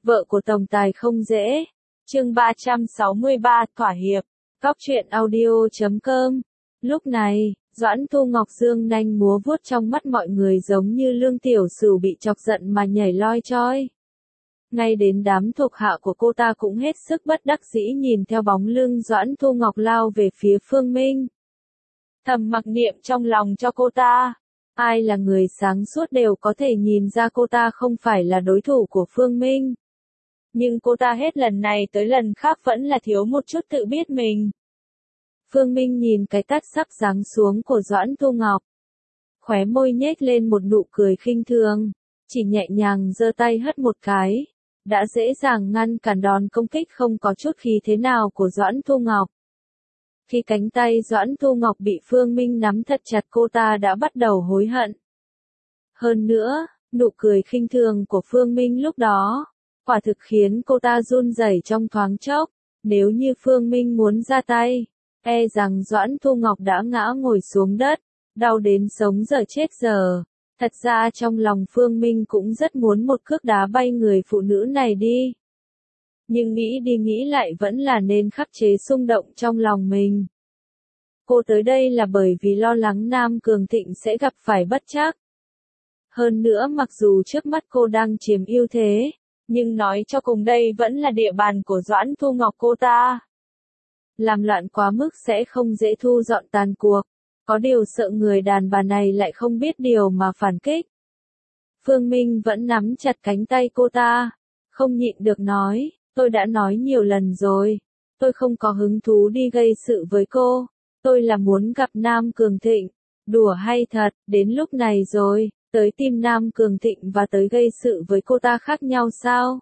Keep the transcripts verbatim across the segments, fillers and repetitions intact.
Vợ của tổng tài không dễ. Chương ba trăm sáu mươi ba, thỏa hiệp. Góc truyện audio chấm com. Lúc này, Doãn Thu Ngọc dương nanh múa vuốt trong mắt mọi người giống như lương tiểu sửu bị chọc giận mà nhảy loi choi. Ngay đến đám thuộc hạ của cô ta cũng hết sức bất đắc dĩ nhìn theo bóng lưng Doãn Thu Ngọc lao về phía Phương Minh. Thầm mặc niệm trong lòng cho cô ta. Ai là người sáng suốt đều có thể nhìn ra cô ta không phải là đối thủ của Phương Minh. Nhưng cô ta hết lần này tới lần khác vẫn là thiếu một chút tự biết mình. Phương Minh nhìn cái tát sắp giáng xuống của Doãn Thu Ngọc. Khóe môi nhếch lên một nụ cười khinh thường, chỉ nhẹ nhàng giơ tay hất một cái. Đã dễ dàng ngăn cản đòn công kích không có chút khí thế nào của Doãn Thu Ngọc. Khi cánh tay Doãn Thu Ngọc bị Phương Minh nắm thật chặt cô ta đã bắt đầu hối hận. Hơn nữa, nụ cười khinh thường của Phương Minh lúc đó, quả thực khiến cô ta run rẩy trong thoáng chốc. Nếu như Phương Minh muốn ra tay, e rằng Doãn Thu Ngọc đã ngã ngồi xuống đất, đau đến sống dở chết giờ. Thật ra trong lòng Phương Minh cũng rất muốn một cước đá bay người phụ nữ này đi. Nhưng nghĩ đi nghĩ lại vẫn là nên khắc chế xung động trong lòng mình. Cô tới đây là bởi vì lo lắng Nam Cường Thịnh sẽ gặp phải bất trắc. Hơn nữa mặc dù trước mắt cô đang chiếm ưu thế, nhưng nói cho cùng đây vẫn là địa bàn của Doãn Thu Ngọc cô ta. Làm loạn quá mức sẽ không dễ thu dọn tàn cuộc. Có điều sợ người đàn bà này lại không biết điều mà phản kích. Phương Minh vẫn nắm chặt cánh tay cô ta, không nhịn được nói, tôi đã nói nhiều lần rồi, tôi không có hứng thú đi gây sự với cô, tôi là muốn gặp Nam Cường Thịnh, đùa hay thật, đến lúc này rồi, tới tìm Nam Cường Thịnh và tới gây sự với cô ta khác nhau sao?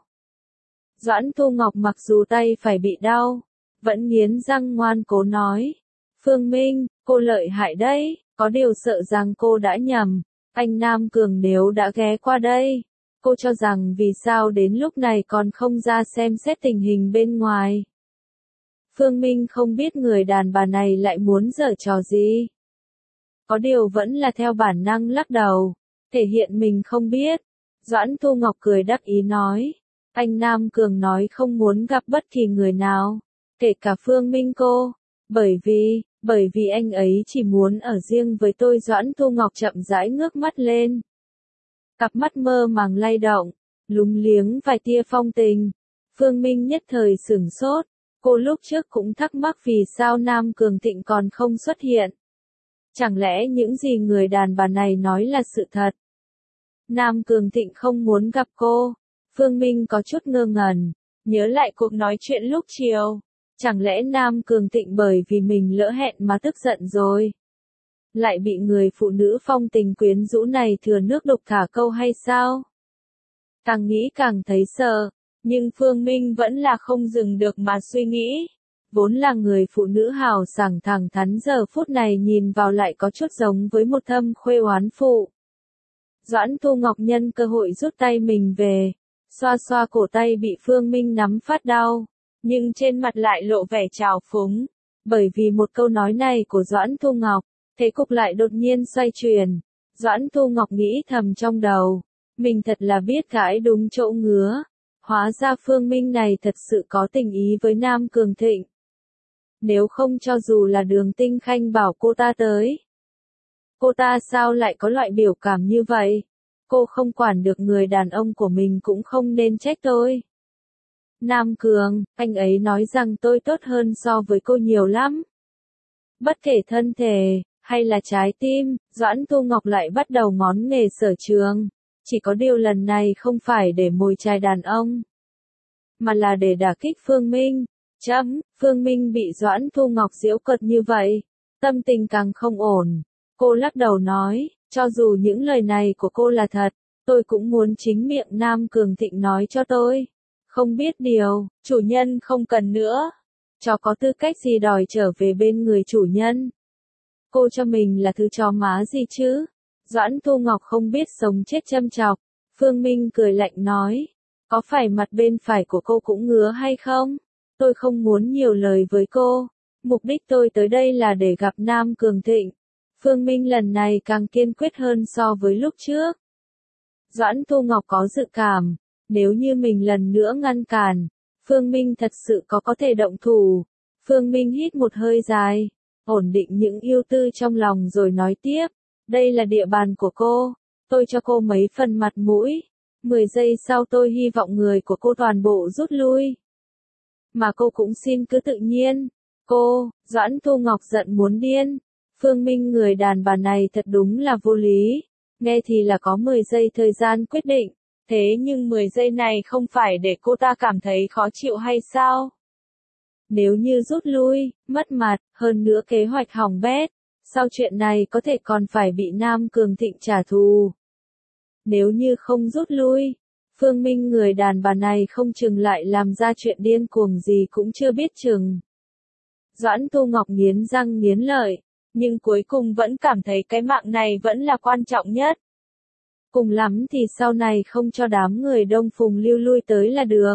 Doãn Thu Ngọc mặc dù tay phải bị đau, vẫn nghiến răng ngoan cố nói, Phương Minh, cô lợi hại đấy, có điều sợ rằng cô đã nhầm, anh Nam Cường nếu đã ghé qua đây, cô cho rằng vì sao đến lúc này còn không ra xem xét tình hình bên ngoài. Phương Minh không biết người đàn bà này lại muốn giở trò gì. Có điều vẫn là theo bản năng lắc đầu, thể hiện mình không biết. Doãn Thu Ngọc cười đắc ý nói, anh Nam Cường nói không muốn gặp bất kỳ người nào, kể cả Phương Minh cô, bởi vì... Bởi vì anh ấy chỉ muốn ở riêng với tôi. Doãn Thu Ngọc chậm rãi ngước mắt lên. Cặp mắt mơ màng lay động, lúng liếng vài tia phong tình. Phương Minh nhất thời sửng sốt, cô lúc trước cũng thắc mắc vì sao Nam Cường Thịnh còn không xuất hiện. Chẳng lẽ những gì người đàn bà này nói là sự thật? Nam Cường Thịnh không muốn gặp cô. Phương Minh có chút ngơ ngẩn, nhớ lại cuộc nói chuyện lúc chiều. Chẳng lẽ Nam Cường Thịnh bởi vì mình lỡ hẹn mà tức giận rồi? Lại bị người phụ nữ phong tình quyến rũ này thừa nước đục thả câu hay sao? Càng nghĩ càng thấy sợ, nhưng Phương Minh vẫn là không dừng được mà suy nghĩ. Vốn là người phụ nữ hào sảng thẳng thắn giờ phút này nhìn vào lại có chút giống với một thâm khuê oán phụ. Doãn Thu Ngọc nhân cơ hội rút tay mình về, xoa xoa cổ tay bị Phương Minh nắm phát đau. Nhưng trên mặt lại lộ vẻ trào phúng, bởi vì một câu nói này của Doãn Thu Ngọc, thế cục lại đột nhiên xoay chuyển. Doãn Thu Ngọc nghĩ thầm trong đầu, mình thật là biết gãi đúng chỗ ngứa, hóa ra Phương Minh này thật sự có tình ý với Nam Cường Thịnh. Nếu không cho dù là Đường Tinh Khanh bảo cô ta tới, cô ta sao lại có loại biểu cảm như vậy? Cô không quản được người đàn ông của mình cũng không nên trách tôi. Nam Cường, anh ấy nói rằng tôi tốt hơn so với cô nhiều lắm. Bất kể thân thể, hay là trái tim, Doãn Thu Ngọc lại bắt đầu ngón nghề sở trường. Chỉ có điều lần này không phải để mồi chài đàn ông, mà là để đả kích Phương Minh. Chấm, Phương Minh bị Doãn Thu Ngọc giễu cợt như vậy, tâm tình càng không ổn. Cô lắc đầu nói, cho dù những lời này của cô là thật, tôi cũng muốn chính miệng Nam Cường Thịnh nói cho tôi. Không biết điều, chủ nhân không cần nữa. Chó có tư cách gì đòi trở về bên người chủ nhân? Cô cho mình là thứ chó má gì chứ? Doãn Thu Ngọc không biết sống chết châm chọc. Phương Minh cười lạnh nói, có phải mặt bên phải của cô cũng ngứa hay không? Tôi không muốn nhiều lời với cô. Mục đích tôi tới đây là để gặp Nam Cường Thịnh. Phương Minh lần này càng kiên quyết hơn so với lúc trước. Doãn Thu Ngọc có dự cảm, Nếu như mình lần nữa ngăn cản, Phương Minh thật sự có có thể động thủ. Phương Minh hít một hơi dài, ổn định những ưu tư trong lòng rồi nói tiếp, đây là địa bàn của cô, tôi cho cô mấy phần mặt mũi. Mười giây sau tôi hy vọng người của cô toàn bộ rút lui. Mà cô cũng xin cứ tự nhiên. Cô, Doãn Thu Ngọc giận muốn điên. Phương Minh người đàn bà này thật đúng là vô lý. Nghe thì là có mười giây thời gian quyết định. Thế nhưng mười giây này không phải để cô ta cảm thấy khó chịu hay sao? Nếu như rút lui, mất mặt, hơn nữa kế hoạch hỏng bét. Sau chuyện này có thể còn phải bị Nam Cường Thịnh trả thù. Nếu như không rút lui, Phương Minh người đàn bà này không chừng lại làm ra chuyện điên cuồng gì cũng chưa biết chừng. Doãn Thu Ngọc nghiến răng nghiến lợi, nhưng cuối cùng vẫn cảm thấy cái mạng này vẫn là quan trọng nhất. Cùng lắm thì sau này không cho đám người Đông Phùng Lưu lui tới là được.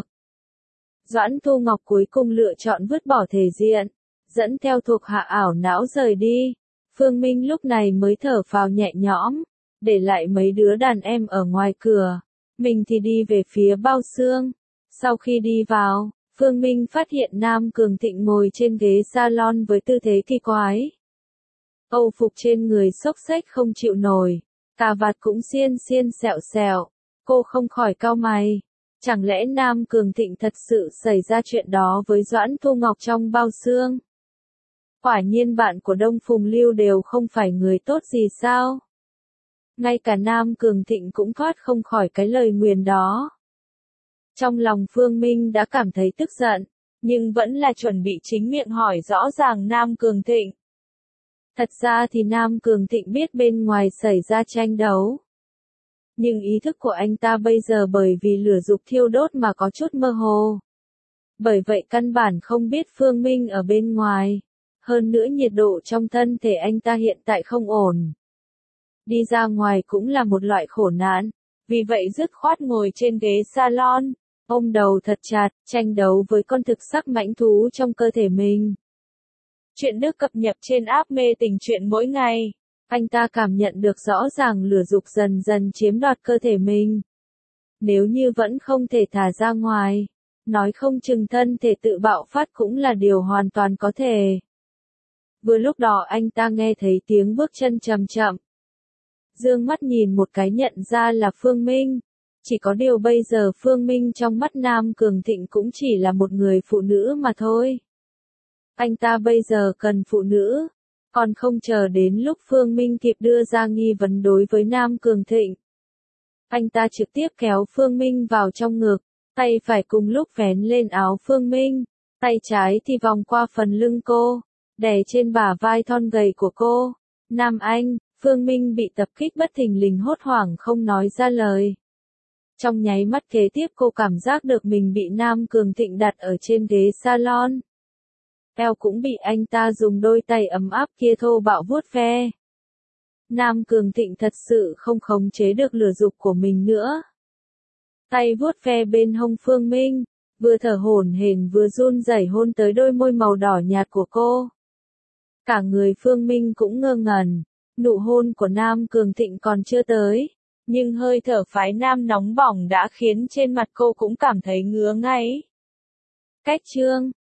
Doãn Thu Ngọc cuối cùng lựa chọn vứt bỏ thể diện, dẫn theo thuộc hạ ảo não rời đi. Phương Minh lúc này mới thở phào nhẹ nhõm, để lại mấy đứa đàn em ở ngoài cửa. Mình thì đi về phía bao xương. Sau khi đi vào, Phương Minh phát hiện Nam Cường Thịnh ngồi trên ghế salon với tư thế kỳ quái. Âu phục trên người xốc xếch không chịu nổi, cà vạt cũng xiên xiên sẹo sẹo. Cô không khỏi cau mày. Chẳng lẽ Nam Cường Thịnh thật sự xảy ra chuyện đó với Doãn Thu Ngọc trong bao xương? Quả nhiên bạn của Đông Phùng Lưu đều không phải người tốt gì sao? Ngay cả Nam Cường Thịnh cũng thoát không khỏi cái lời nguyền đó. Trong lòng Phương Minh đã cảm thấy tức giận, nhưng vẫn là chuẩn bị chính miệng hỏi rõ ràng Nam Cường Thịnh. Thật ra thì Nam Cường Thịnh biết bên ngoài xảy ra tranh đấu. Nhưng ý thức của anh ta bây giờ bởi vì lửa dục thiêu đốt mà có chút mơ hồ. Bởi vậy căn bản không biết Phương Minh ở bên ngoài. Hơn nữa nhiệt độ trong thân thể anh ta hiện tại không ổn. Đi ra ngoài cũng là một loại khổ nạn. Vì vậy dứt khoát ngồi trên ghế salon, ôm đầu thật chặt, tranh đấu với con thực sắc mãnh thú trong cơ thể mình. Chuyện được cập nhật trên app mê tình truyện mỗi ngày. Anh ta cảm nhận được rõ ràng lửa dục dần dần chiếm đoạt cơ thể mình. Nếu như vẫn không thể thả ra ngoài, nói không chừng thân thể tự bạo phát cũng là điều hoàn toàn có thể. Vừa lúc đó anh ta nghe thấy tiếng bước chân chậm chậm. Dương mắt nhìn một cái nhận ra là Phương Minh. Chỉ có điều bây giờ Phương Minh trong mắt Nam Cường Thịnh cũng chỉ là một người phụ nữ mà thôi. Anh ta bây giờ cần phụ nữ. Còn không chờ đến lúc Phương Minh kịp đưa ra nghi vấn đối với Nam Cường Thịnh. Anh ta trực tiếp kéo Phương Minh vào trong ngực, tay phải cùng lúc vén lên áo Phương Minh, tay trái thì vòng qua phần lưng cô, đè trên bả vai thon gầy của cô. Nam Anh, Phương Minh bị tập kích bất thình lình hốt hoảng không nói ra lời. Trong nháy mắt kế tiếp cô cảm giác được mình bị Nam Cường Thịnh đặt ở trên ghế salon. Eo cũng bị anh ta dùng đôi tay ấm áp kia thô bạo vuốt ve. Nam Cường Thịnh thật sự không khống chế được lửa dục của mình nữa. Tay vuốt ve bên hông Phương Minh, vừa thở hổn hển vừa run rẩy hôn tới đôi môi màu đỏ nhạt của cô. Cả người Phương Minh cũng ngơ ngẩn, nụ hôn của Nam Cường Thịnh còn chưa tới, nhưng hơi thở phái nam nóng bỏng đã khiến trên mặt cô cũng cảm thấy ngứa ngáy. Cách chương